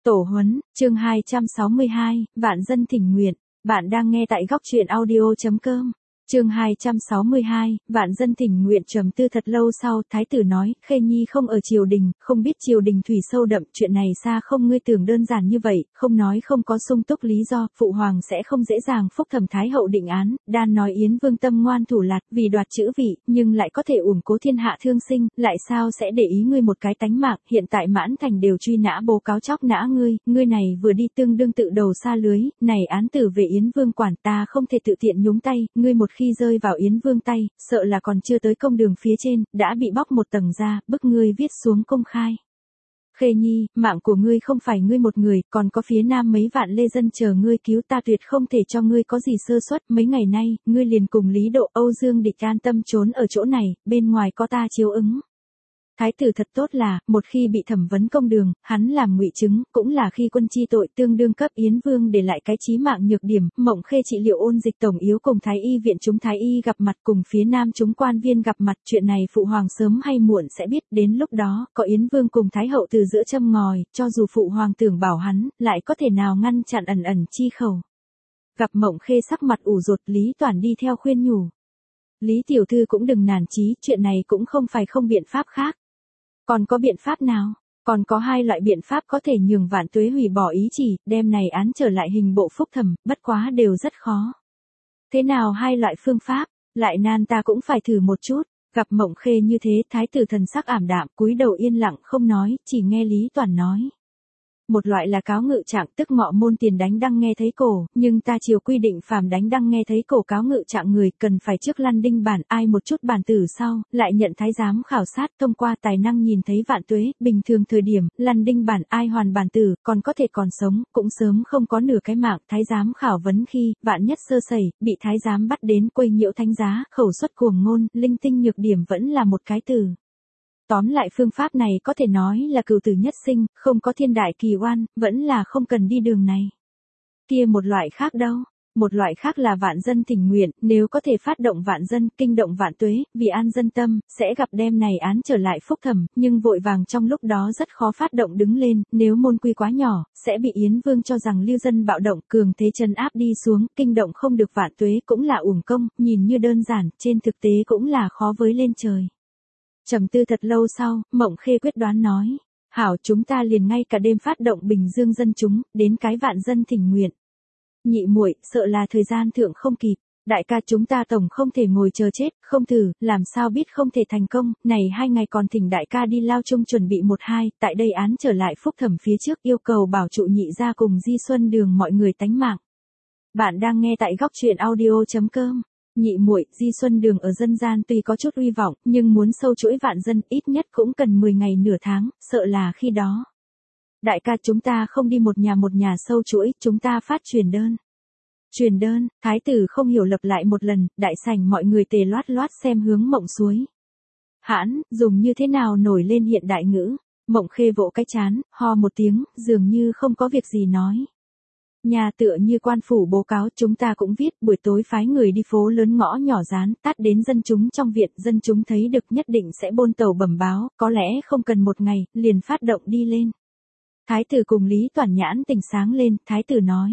Tổ huấn, chương 262, Vạn dân thỉnh nguyện. Bạn đang nghe tại góc truyện audio.com. Chương 262, Vạn dân thỉnh nguyện. Trầm tư thật lâu sau, thái tử nói, Khê Nhi không ở triều đình, không biết triều đình thủy sâu đậm, chuyện này xa không ngươi tưởng đơn giản như vậy, không nói không có sung túc lý do, phụ hoàng sẽ không dễ dàng phúc thẩm thái hậu định án. Đan nói Yến Vương tâm ngoan thủ lạt, vì đoạt chữ vị, nhưng lại có thể uổng cố thiên hạ thương sinh, lại sao sẽ để ý ngươi một cái tánh mạng. Hiện tại Mãn Thành đều truy nã bố cáo chóc nã ngươi này vừa đi tương đương tự đầu xa lưới, này án tử về Yến Vương quản, ta không thể tự tiện nhúng tay, ngươi một khi rơi vào Yến Vương tay, sợ là còn chưa tới công đường phía trên, đã bị bóc một tầng ra, bức ngươi viết xuống công khai. Khê Nhi, mạng của ngươi không phải ngươi một người, còn có phía nam mấy vạn lê dân chờ ngươi cứu, ta tuyệt không thể cho ngươi có gì sơ suất. Mấy ngày nay, ngươi liền cùng Lý Độ, Âu Dương Địch an tâm trốn ở chỗ này, bên ngoài có ta chiếu ứng. Thái tử thật tốt là, một khi bị thẩm vấn công đường, hắn làm ngụy chứng, cũng là khi quân chi tội tương đương cấp Yến Vương để lại cái chí mạng nhược điểm. Mộng Khê trị liệu ôn dịch tổng yếu cùng Thái y viện chúng Thái y gặp mặt, cùng phía nam chúng quan viên gặp mặt, chuyện này phụ hoàng sớm hay muộn sẽ biết, đến lúc đó, có Yến Vương cùng Thái hậu từ giữa châm ngòi, cho dù phụ hoàng tưởng bảo hắn, lại có thể nào ngăn chặn ẩn ẩn chi khẩu. Gặp Mộng Khê sắc mặt ủ rột, Lý Toản đi theo khuyên nhủ. Lý tiểu thư cũng đừng nản chí, chuyện này cũng không phải không biện pháp khác. Còn có biện pháp nào? Còn có hai loại biện pháp có thể nhường Vạn Tuế hủy bỏ ý chỉ, đem này án trở lại hình bộ phúc thẩm, bất quá đều rất khó. Thế nào hai loại phương pháp? Lại nan ta cũng phải thử một chút. Gặp Mộng Khê như thế, thái tử thần sắc ảm đạm, cúi đầu yên lặng không nói, chỉ nghe Lý Toản nói. Một loại là cáo ngự trạng, tức ngọ môn tiền đánh đăng nghe thấy cổ, nhưng ta chiều quy định phàm đánh đăng nghe thấy cổ cáo ngự trạng người, cần phải trước lăn đinh bản, ai một chút bản tử sau, lại nhận thái giám khảo sát, thông qua tài năng nhìn thấy Vạn Tuế. Bình thường thời điểm, lăn đinh bản ai hoàn bản tử, còn có thể còn sống, cũng sớm không có nửa cái mạng. Thái giám khảo vấn khi, vạn nhất sơ sẩy, bị thái giám bắt đến quấy nhiễu thánh giá, khẩu xuất cuồng ngôn, linh tinh nhược điểm vẫn là một cái từ. Tóm lại phương pháp này có thể nói là cửu tử nhất sinh, không có thiên đại kỳ oan, vẫn là không cần đi đường này. Kia một loại khác đâu? Một loại khác là vạn dân thỉnh nguyện, nếu có thể phát động vạn dân, kinh động Vạn Tuế, vì an dân tâm, sẽ gặp đem này án trở lại phúc thẩm, nhưng vội vàng trong lúc đó rất khó phát động đứng lên, nếu môn quy quá nhỏ, sẽ bị Yến Vương cho rằng lưu dân bạo động, cường thế trấn áp đi xuống, kinh động không được Vạn Tuế cũng là uổng công, nhìn như đơn giản, trên thực tế cũng là khó với lên trời. Trầm tư thật lâu sau, Mộng Khê quyết đoán nói, hảo, chúng ta liền ngay cả đêm phát động bình dương dân chúng, đến cái vạn dân thỉnh nguyện. Nhị muội, sợ là thời gian thượng không kịp, đại ca chúng ta tổng không thể ngồi chờ chết, không thử, làm sao biết không thể thành công, này 2 ngày còn thỉnh đại ca đi Lao Trung chuẩn bị 1-2, tại đây án trở lại phúc thẩm phía trước yêu cầu bảo trụ nhị gia cùng Di Xuân Đường mọi người tánh mạng. Bạn đang nghe tại góc truyện audio.com. Nhị muội, Di Xuân Đường ở dân gian tuy có chút uy vọng, nhưng muốn sâu chuỗi vạn dân ít nhất cũng cần 10 ngày nửa tháng, sợ là khi đó. Đại ca chúng ta không đi một nhà sâu chuỗi, chúng ta phát truyền đơn. Truyền đơn, thái tử không hiểu lặp lại một lần, đại sảnh mọi người tề loát loát xem hướng Mộng suối. Hãn, dùng như thế nào nổi lên hiện đại ngữ, Mộng Khê vỗ cái chán, ho một tiếng, dường như không có việc gì nói. Nhà tựa như quan phủ bố cáo, chúng ta cũng viết, buổi tối phái người đi phố lớn ngõ nhỏ dán, tát đến dân chúng trong viện, dân chúng thấy được nhất định sẽ bôn tàu bẩm báo, có lẽ không cần 1 ngày, liền phát động đi lên. Thái tử cùng Lý Toản nhãn tỉnh sáng lên, thái tử nói.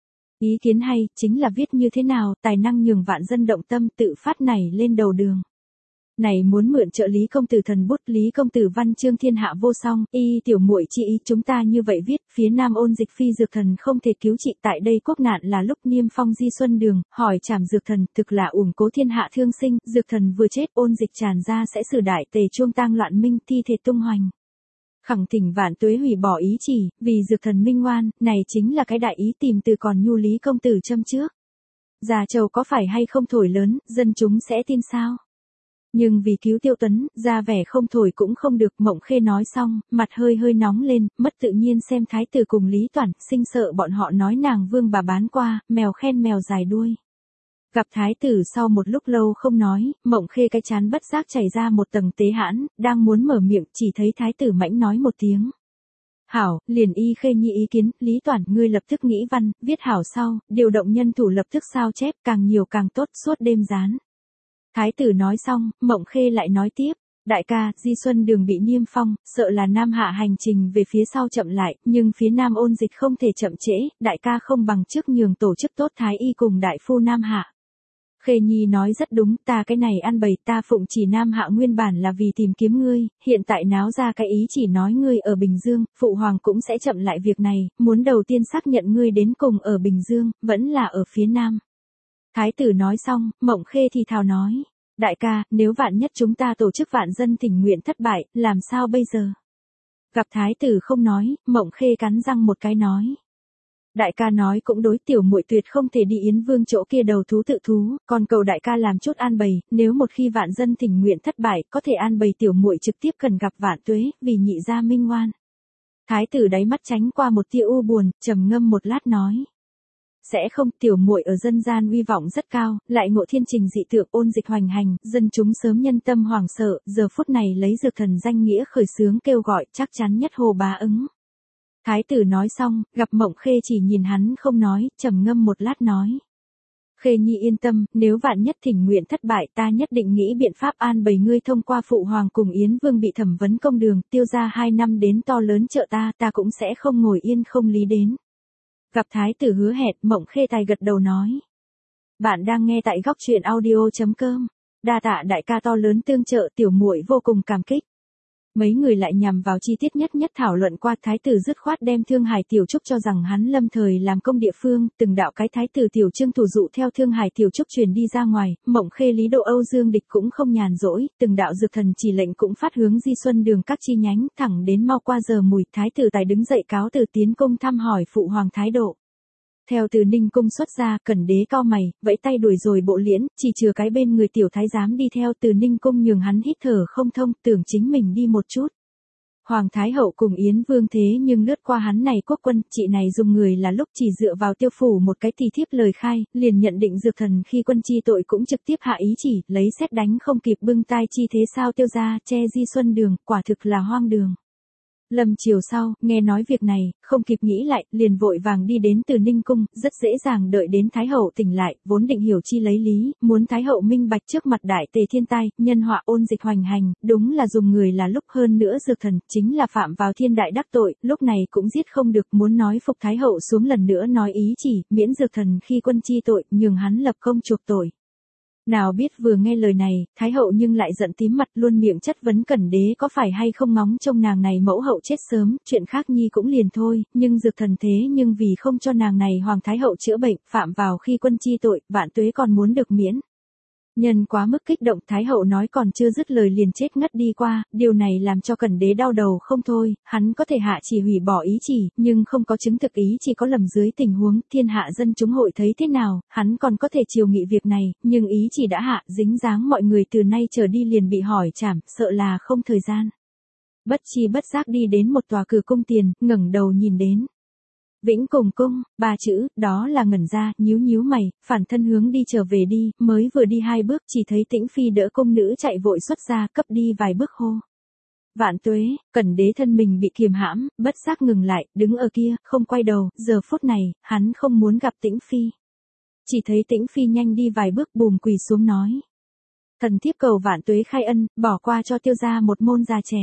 Ý kiến hay, chính là viết như thế nào, tài năng nhường vạn dân động tâm tự phát nảy lên đầu đường. Này muốn mượn trợ Lý công tử thần bút, Lý công tử văn chương thiên hạ vô song, y tiểu muội chi ý, chúng ta như vậy viết, phía nam ôn dịch phi dược thần không thể cứu trị, tại đây quốc nạn là lúc niêm phong Di Xuân Đường, hỏi trảm dược thần, thực là uổng cố thiên hạ thương sinh, dược thần vừa chết, ôn dịch tràn ra sẽ xử đại tề chuông tang loạn minh, thi thể tung hoành. Khẳng thỉnh Vạn Tuế hủy bỏ ý chỉ, vì dược thần minh ngoan, này chính là cái đại ý tìm từ còn nhu Lý công tử châm trước. Già trầu có phải hay không thổi lớn, dân chúng sẽ tin sao? Nhưng vì cứu Tiêu Tuấn, ra vẻ không thổi cũng không được. Mộng Khê nói xong, mặt hơi hơi nóng lên, mất tự nhiên xem thái tử cùng Lý Toản, sinh sợ bọn họ nói nàng vương bà bán qua, mèo khen mèo dài đuôi. Gặp thái tử sau một lúc lâu không nói, Mộng Khê cái chán bất giác chảy ra một tầng tế hãn, đang muốn mở miệng, chỉ thấy thái tử mãnh nói một tiếng. Hảo, liền y Khê Nhi ý kiến, Lý Toản, ngươi lập tức nghĩ văn, viết hảo sau, điều động nhân thủ lập tức sao chép, càng nhiều càng tốt, suốt đêm dán. Thái tử nói xong, Mộng Khê lại nói tiếp, Đại ca, Di Xuân Đường bị niêm phong, sợ là Nam Hạ hành trình về phía sau chậm lại, nhưng phía Nam ôn dịch không thể chậm trễ, đại ca không bằng trước nhường tổ chức tốt Thái Y cùng đại phu Nam Hạ. Khê Nhi nói rất đúng, ta cái này ăn bày ta phụng chỉ Nam Hạ nguyên bản là vì tìm kiếm ngươi, hiện tại náo ra cái ý chỉ nói ngươi ở Bình Dương, Phụ Hoàng cũng sẽ chậm lại việc này, muốn đầu tiên xác nhận ngươi đến cùng ở Bình Dương, vẫn là ở phía Nam. Thái tử nói xong, Mộng Khê thì thào nói, đại ca, nếu vạn nhất chúng ta tổ chức vạn dân thỉnh nguyện thất bại, làm sao bây giờ? Gặp thái tử không nói, Mộng Khê cắn răng một cái nói. Đại ca nói cũng đối, tiểu muội tuyệt không thể đi Yến Vương chỗ kia đầu thú tự thú, còn cầu đại ca làm chút an bày, nếu một khi vạn dân thỉnh nguyện thất bại, có thể an bày tiểu muội trực tiếp cần gặp Vạn Tuế, vì nhị gia minh ngoan. Thái tử đáy mắt tránh qua một tia u buồn, trầm ngâm một lát nói. Sẽ không, tiểu muội ở dân gian uy vọng rất cao, lại ngộ thiên trình dị tượng ôn dịch hoành hành, dân chúng sớm nhân tâm hoảng sợ, giờ phút này lấy dược thần danh nghĩa khởi xướng kêu gọi, chắc chắn nhất hồ bá ứng. Thái tử nói xong, gặp Mộng Khê chỉ nhìn hắn không nói, trầm ngâm một lát nói. Khê Nhi yên tâm, nếu vạn nhất thỉnh nguyện thất bại ta nhất định nghĩ biện pháp an bày ngươi thông qua Phụ Hoàng cùng Yến Vương bị thẩm vấn công đường, tiêu ra 2 năm đến to lớn trợ ta cũng sẽ không ngồi yên không lý đến. Gặp thái tử hứa hẹn, Mộng Khê tài gật đầu nói. Bạn đang nghe tại góc truyện audio.com. Đa tạ đại ca to lớn tương trợ, tiểu muội vô cùng cảm kích. Mấy người lại nhằm vào chi tiết nhất thảo luận qua, thái tử dứt khoát đem Thương Hải Tiểu Trúc cho rằng hắn lâm thời làm công địa phương, từng đạo cái thái tử tiểu trương thủ dụ theo Thương Hải Tiểu Trúc truyền đi ra ngoài, Mộng Khê Lý Độ Âu Dương Địch cũng không nhàn rỗi, từng đạo dược thần chỉ lệnh cũng phát hướng Di Xuân Đường các chi nhánh, thẳng đến mau qua giờ mùi, thái tử tài đứng dậy cáo từ tiến cung thăm hỏi Phụ Hoàng thái độ. Theo từ Ninh cung xuất ra, Cẩn Đế cau mày, vẫy tay đuổi rồi Bộ Liễn, chỉ chừa cái bên người tiểu thái giám đi theo, từ Ninh cung nhường hắn hít thở không thông, tưởng chính mình đi một chút. Hoàng thái hậu cùng Yến Vương thế nhưng lướt qua hắn này quốc quân, chị này dùng người là lúc chỉ dựa vào Tiêu phủ một cái thì thiếp lời khai, liền nhận định dược thần khi quân chi tội cũng trực tiếp hạ ý chỉ, lấy xét đánh không kịp bưng tai chi thế sao Tiêu ra, che Di Xuân Đường, quả thực là hoang đường. Lâm chiều sau, nghe nói việc này, không kịp nghĩ lại, liền vội vàng đi đến Từ Ninh cung, rất dễ dàng đợi đến Thái hậu tỉnh lại, vốn định hiểu chi lấy lý, muốn Thái hậu minh bạch trước mặt đại tề thiên tai, nhân họa ôn dịch hoành hành, đúng là dùng người là lúc, hơn nữa dược thần, chính là phạm vào thiên đại đắc tội, lúc này cũng giết không được, muốn nói phục Thái hậu xuống lần nữa nói ý chỉ, miễn dược thần khi quân chi tội, nhường hắn lập công chuộc tội. Nào biết vừa nghe lời này, Thái hậu nhưng lại giận tím mặt, luôn miệng chất vấn Cẩn Đế có phải hay không ngóng trông nàng này mẫu hậu chết sớm, chuyện khác nhi cũng liền thôi, nhưng dược thần thế nhưng vì không cho nàng này Hoàng Thái hậu chữa bệnh, phạm vào khi quân chi tội, Vạn Tuế còn muốn được miễn. Nhân quá mức kích động, Thái hậu nói còn chưa dứt lời liền chết ngất đi qua, điều này làm cho Cẩn Đế đau đầu không thôi, hắn có thể hạ chỉ hủy bỏ ý chỉ, nhưng không có chứng thực ý chỉ có lầm dưới tình huống, thiên hạ dân chúng hội thấy thế nào, hắn còn có thể chiều nghị việc này, nhưng ý chỉ đã hạ, dính dáng mọi người từ nay trở đi liền bị hỏi trảm, sợ là không thời gian. Bất chi bất giác đi đến một tòa cửa cung tiền, ngẩng đầu nhìn đến. Vĩnh Cùng cung, 3 chữ, đó là ngẩn ra, nhíu mày, phản thân hướng đi trở về đi, mới vừa đi 2 bước chỉ thấy Tĩnh Phi đỡ cung nữ chạy vội xuất ra, cấp đi vài bước hô. Vạn Tuế, Cẩn Đế thân mình bị kiềm hãm, bất giác ngừng lại, đứng ở kia, không quay đầu, giờ phút này, hắn không muốn gặp Tĩnh Phi. Chỉ thấy Tĩnh Phi nhanh đi vài bước bùm quỳ xuống nói. Thần thiếp cầu Vạn Tuế khai ân, bỏ qua cho Tiêu gia một môn già trẻ.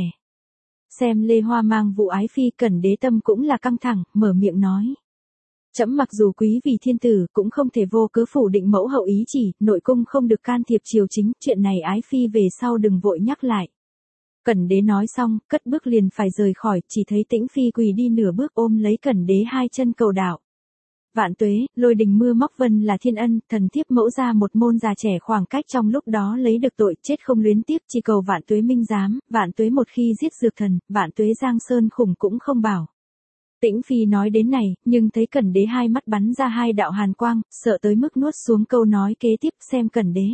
Xem Lê Hoa mang vụ ái phi, Cẩn Đế tâm cũng là căng thẳng, mở miệng nói. Trẫm mặc dù quý vì thiên tử, cũng không thể vô cớ phủ định mẫu hậu ý chỉ, nội cung không được can thiệp triều chính, chuyện này ái phi về sau đừng vội nhắc lại. Cẩn Đế nói xong, cất bước liền phải rời khỏi, chỉ thấy Tĩnh Phi quỳ đi nửa bước ôm lấy Cẩn Đế 2 chân cầu đạo. Vạn Tuế, lôi đình mưa móc vân là thiên ân, thần thiếp mẫu ra một môn già trẻ khoảng cách trong lúc đó lấy được tội, chết không luyến tiếc, chỉ cầu Vạn Tuế minh giám, Vạn Tuế một khi giết dược thần, Vạn Tuế giang sơn khủng cũng không bảo. Tĩnh Phi nói đến này, nhưng thấy Cẩn Đế 2 mắt bắn ra 2 đạo hàn quang, sợ tới mức nuốt xuống câu nói kế tiếp, xem Cẩn Đế.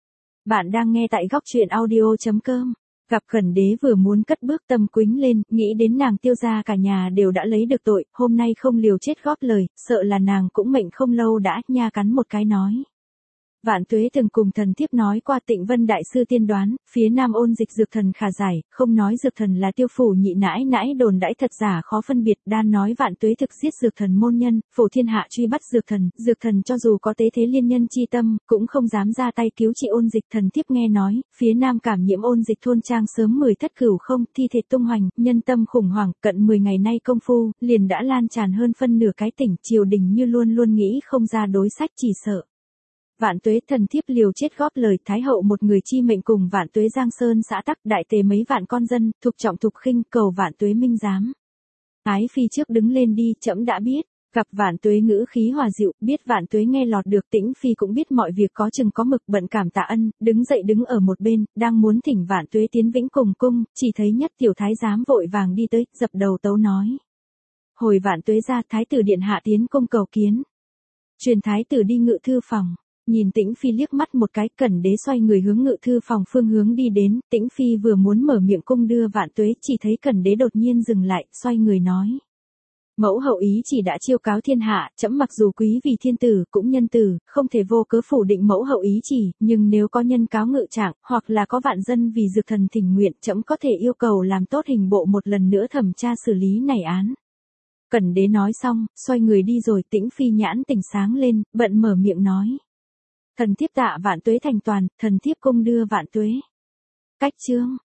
Bạn đang nghe tại góc truyện audio.com. Gặp Cẩn Đế vừa muốn cất bước tâm quính lên, nghĩ đến nàng Tiêu gia cả nhà đều đã lấy được tội, hôm nay không liều chết góp lời, sợ là nàng cũng mệnh không lâu đã, nha cắn một cái nói. Vạn Tuế từng cùng thần thiếp nói qua Tịnh Vân đại sư tiên đoán, phía nam ôn dịch dược thần khả giải, không nói dược thần là Tiêu phủ nhị nãi nãi đồn đãi thật giả khó phân biệt, đan nói Vạn Tuế thực giết dược thần môn nhân, phổ thiên hạ truy bắt dược thần cho dù có tế thế liên nhân chi tâm, cũng không dám ra tay cứu trị ôn dịch. Thần thiếp nghe nói, phía nam cảm nhiễm ôn dịch thôn trang sớm 10 thất cửu không, thi thể tung hoành, nhân tâm khủng hoảng, cận 10 ngày nay công phu, liền đã lan tràn hơn phân nửa cái tỉnh, triều đình như luôn luôn nghĩ không ra đối sách, chỉ sợ Vạn Tuế. Thần thiếp liều chết góp lời, Thái hậu một người chi mệnh cùng Vạn Tuế Giang Sơn xã tắc, đại tề mấy vạn con dân, thục trọng thục khinh, cầu Vạn Tuế minh giám. Ái phi trước đứng lên đi, trẫm đã biết. Gặp Vạn Tuế ngữ khí hòa dịu, biết Vạn Tuế nghe lọt được, Tĩnh phi cũng biết mọi việc có chừng có mực, bận cảm tạ ân, đứng dậy đứng ở một bên, đang muốn thỉnh Vạn Tuế tiến Vĩnh cùng cung, chỉ thấy Nhất tiểu thái giám vội vàng đi tới, dập đầu tấu nói: Hồi Vạn Tuế ra, thái tử điện hạ tiến cung cầu kiến. Truyền thái tử đi ngự thư phòng. Nhìn Tĩnh phi liếc mắt một cái, Cẩn đế xoay người hướng ngự thư phòng phương hướng đi đến, Tĩnh phi vừa muốn mở miệng cung đưa Vạn Tuế, chỉ thấy Cẩn đế đột nhiên dừng lại, xoay người nói: Mẫu hậu ý chỉ đã chiêu cáo thiên hạ, trẫm mặc dù quý vì thiên tử, cũng nhân tử, không thể vô cớ phủ định mẫu hậu ý chỉ, nhưng nếu có nhân cáo ngự trạng, hoặc là có vạn dân vì dược thần thỉnh nguyện, trẫm có thể yêu cầu làm tốt hình bộ một lần nữa thẩm tra xử lý này án. Cẩn đế nói xong, xoay người đi rồi. Tĩnh phi nhãn tỉnh sáng lên, bận mở miệng nói: Thần thiếp tạ Vạn Tuế thành toàn, thần thiếp cung đưa Vạn Tuế. Cách chương